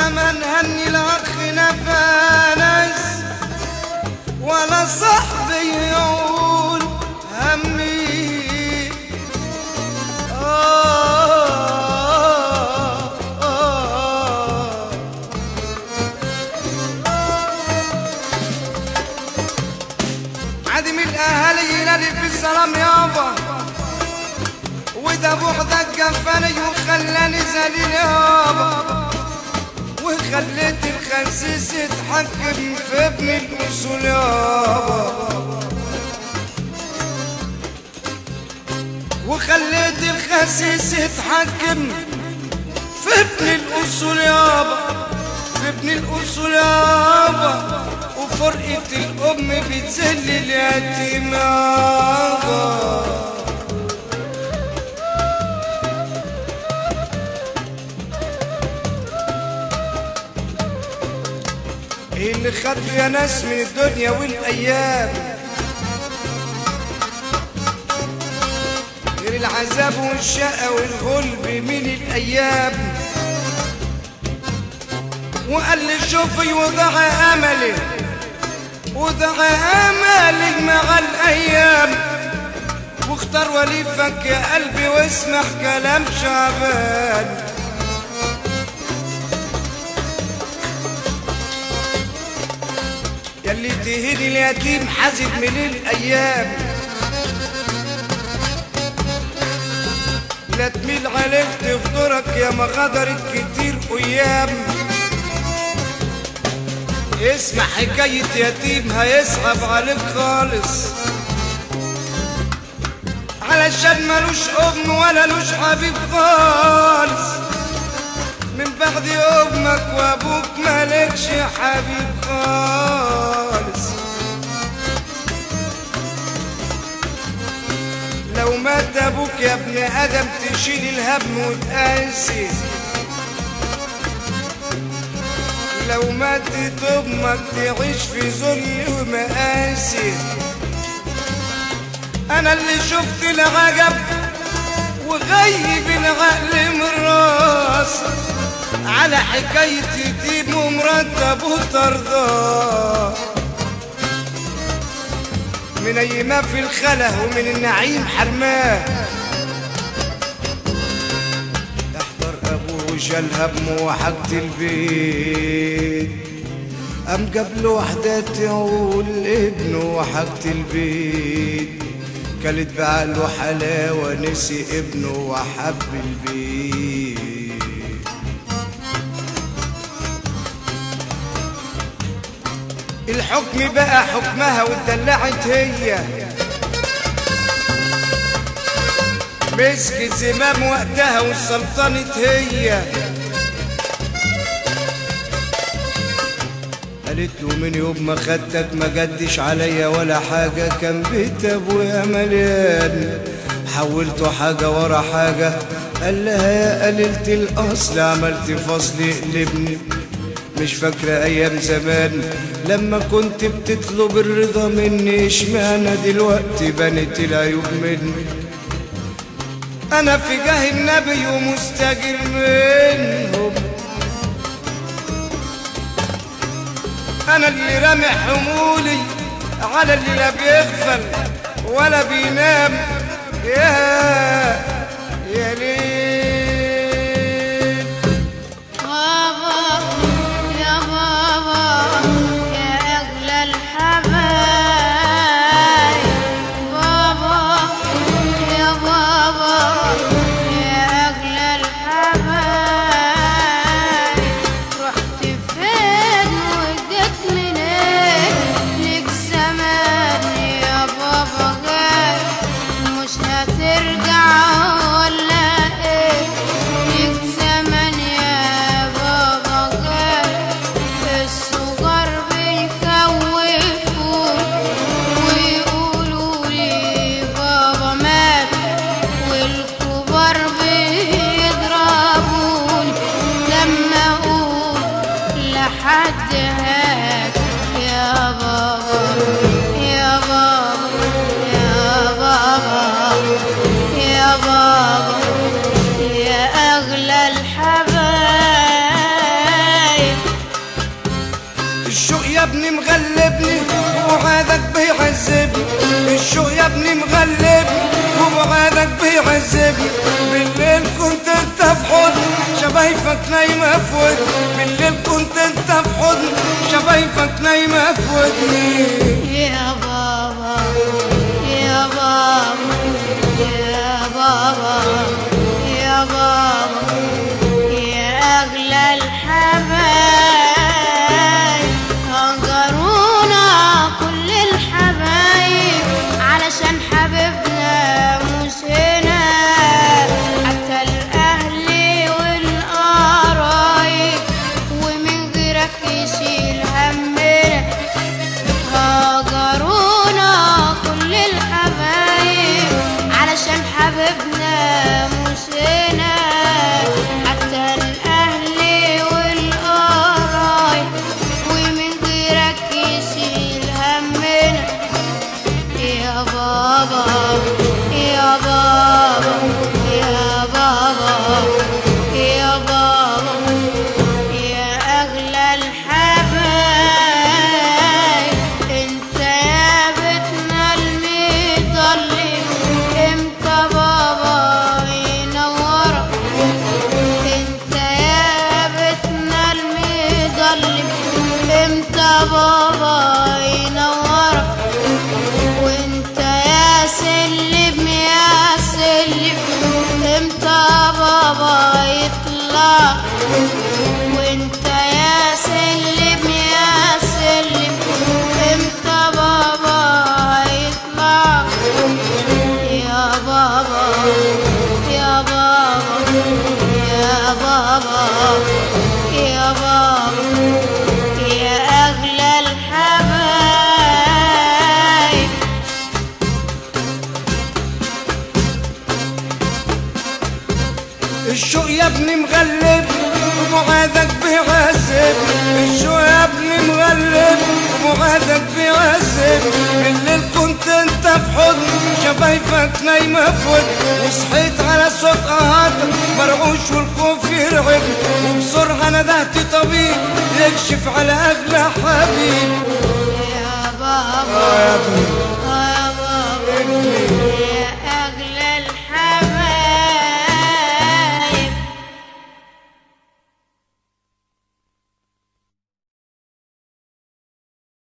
ما نهني الاخ نفانس ولا صاحبي يقول همي. عدم الاهالي ينادي في السلام يابا، وده بعدك جفاني وخلاني ذليل يابا، وخليت الخسيس يتحكم في ابن الاصول يابا، وخليت الخسيس يتحكم في ابن الاصول يابا، في ابن الاصول يابا، وفرقة الام بتذل اليتيم يابا. ايه اللي خدوا يا ناس من الدنيا والايام غير العذاب والشقا والغلب من الايام؟ وقال لي شوفي وضع املي، وضع املي مع الايام، واختار وليفك يا قلبي واسمح كلام شعبان. ياللي تهين اليتيم حازد من الايام، لا تميل عليك تفطرك يا ما غدرت كتير ايام. اسمع حكاية يتيم هيصعب عليك خالص، علشان ملوش ام ولا لوش حبيب خالص، من بعد امك وابوك مالكش حبيب خالص. لو مات ابوك يا ابن ادم تشيل الهم وتقاسي، لو ماتت امك تعيش في ذل ومقاسي. انا اللي شفت العجب وغيب العقل من راسي، على حكاية يتيم ومرتب وطرداه، من ايما في الخلا ومن النعيم حرماه. احضر ابوه شالها بمو حاجة البيت، قام جاب له وحدة تعول ابنه وحاجة البيت، كلت بعقله حلاوة نسي ابنه وحب البيت. الحكم بقى حكمها واتدلعت هي، مسكت زمام وقتها والسلطنت هي. قالت له من يوم ما خدتك ما جدش عليا ولا حاجة، كان بيت ابويا مليان حولته حاجة ورا حاجة. قال لها يا قليلة الاصل عملت فصل يقلبني، مش فاكرة ايام زمان لما كنت بتطلب الرضا مني، اشمعنى دلوقتي بنت العيوب مني؟ انا في جاه النبي ومستجير منهم، انا اللي رامي حمولي على اللي لا بيغفل ولا بينام. يا ليل بابا يا بابا يا اغلى الحبايب، بابا يا بابا يا اغلى الحبايب، رحت فين وجيت منين؟ لك زمان يا بابا غايب، مش هترجع ابني مغلبني وبعادك بيعذبني. بالليل كنت انت في حضن شفايفك نايمة في ودني. بالليل كنت انت في حضن شفايفك نايمة في ودني. يا بابا يا بابا يا بابا يا بابا يا أغلى الحبايب. هجرونا كل الحبايب علشان حبيبنا مش هنا. حتى الأهل والقرايب ومن غيرك يشيل همنا. هجرونا كل الحبايب علشان حبيبنا مش هنا. حتى الأهل والقرايب ومن غيرك يشيل همنا. يا بابا يا بابا يا بابا يا بابا يا أغلى الحبايب. انت يا بيتنا المضلم امتى بابا ينورك. انت يا بيتنا المضلم امتى بابا ينورك. وانت يا سلم يا سلم امتى بابا يطلع. وانت يا سلم يا سلم امتى بابا يطلع. يا بابا يا بابا يا بابا يا بابا يا أغلى الحبايب. الشوق يا ابني مغلبني وبعادك بيعذبني. الشوق يا ابني مغلبني وبعادك بيعذبني. بالليل كنت انت في حضن شفايفك نايمة في ودني. وصحيت على صوت قهاتك مرعوش والخوف يرعبني. وبسرعة ندهت طبيب يكشف على أغلى حبيب. يا بابا يا ابني